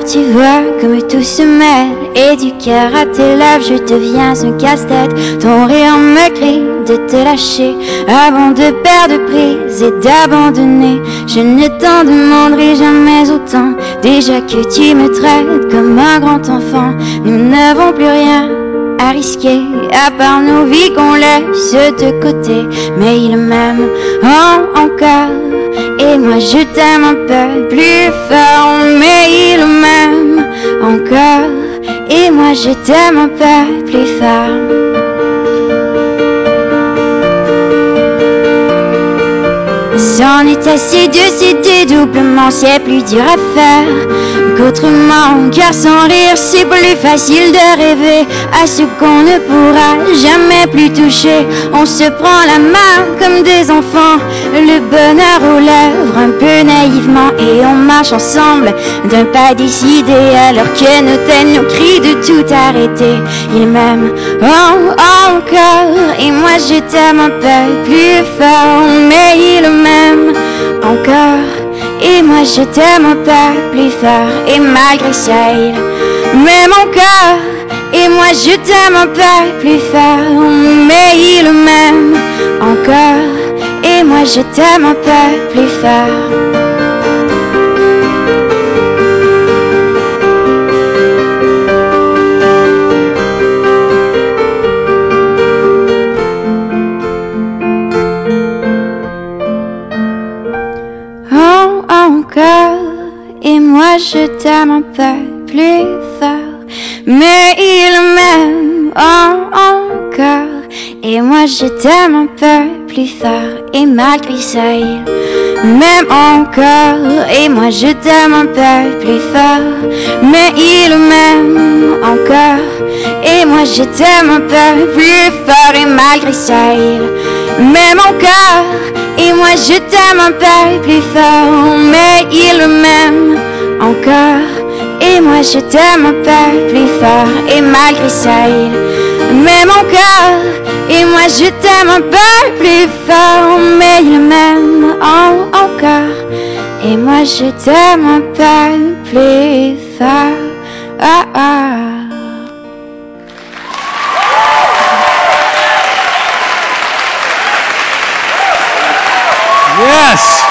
tu vois comme tout se mêle. Et du cœur à tes lèvres, je deviens un casse-tête. Ton rire me crie de te lâcher avant de perdre prise et d'abandonner. Je ne t'en demanderai jamais autant. Déjà que tu me traites comme un grand enfant. Nous n'avons plus rien à risquer à part nos vies qu'on laisse de côté. Mais il m'aime encore. Et moi je t'aime un peu plus fort. Mais il m'aime encore. Et moi je t'aime un peu plus fort. C'en est assez de ces dédoublements, c'est plus dur à faire qu'autrement. Car sans rire c'est plus facile de rêver à ce qu'on ne pourra jamais plus toucher. On se prend la main comme des enfants, le bonheur aux lèvres un peu naïvement. Et on marche ensemble d'un pas décidé alors que nos têtes nous crient de tout arrêter. Il m'aime encore et moi je t'aime un peu plus fort. Mais il m'aime encore et moi je t'aime un peu plus fort. Et malgré ça il m'aime encore et moi je t'aime un peu plus fort. Mais il m'aime encore et moi je t'aime un peu plus fort. Et moi je t'aime un peu plus fort. Mais il m'aime encore et moi je t'aime un peu plus fort. Et malgré ça il m'aime encore et moi je t'aime un peu plus fort. Mais il m'aime encore et moi je t'aime un peu plus fort. Et malgré ça il m'aime encore et moi je t'aime un peu plus fort. Mais il m'aime encore et moi je t'aime un peu plus fort. Et malgré ça il m'aime encore et moi je t'aime un peu plus fort. Mais il m'aime encore et moi je t'aime un peu plus fort. Yes!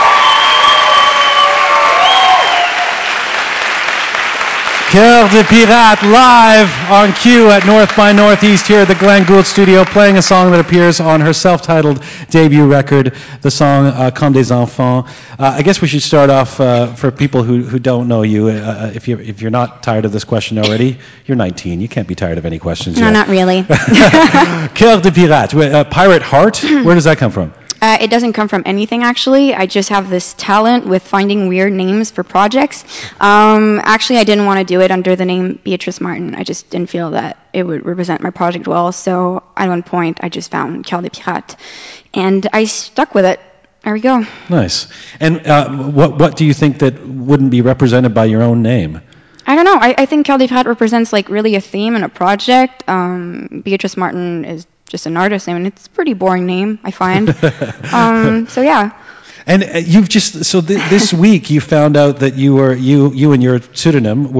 Cœur de Pirate live on cue at North by Northeast here at the Glenn Gould studio, playing a song that appears on her self-titled debut record, the song Comme des Enfants. I guess we should start off for people who don't know you. If you're not tired of this question already, you're 19. You can't be tired of any questions yet. No, not really. Cœur de Pirate, pirate heart. Where does that come from? It doesn't come from anything, actually. I just have this talent with finding weird names for projects. Actually, I didn't want to do it under the name Beatrice Martin. I just didn't feel that it would represent my project well. So at one point, I just found Cœur de Pirate, and I stuck with it. There we go. Nice. And what do you think that wouldn't be represented by your own name? I don't know. I think Cœur de Pirate represents like really a theme and a project. Beatrice Martin is just an artist name, and it's a pretty boring name, I find. So yeah. And you've just this week you found out that you and your pseudonym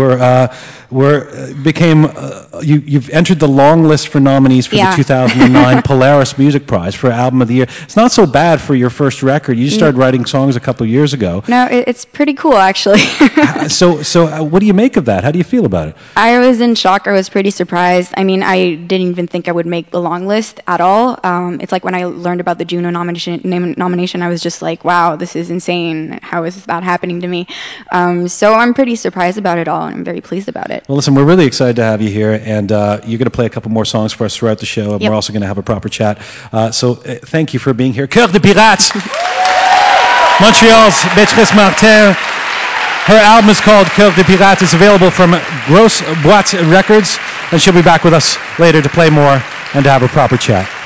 you've entered the long list for nominees for the 2009 Polaris Music Prize for Album of the Year. It's not so bad for your first record. You started writing songs a couple of years ago. No, it's pretty cool actually. So what do you make of that? How do you feel about it? I was in shock. I was pretty surprised. I mean, I didn't even think I would make the long list at all. It's like when I learned about the Juno nomination, I was just like, wow, this is insane. How is that happening to me? So I'm pretty surprised about it all, and I'm very pleased about it. Well, listen, we're really excited to have you here, and you're going to play a couple more songs for us throughout the show, and we're also going to have a proper chat. So thank you for being here. Cœur de Pirate, Montreal's Beatrice Martin. Her album is called Cœur de Pirate. It's available from Grosse Boîte Records, and she'll be back with us later to play more and to have a proper chat.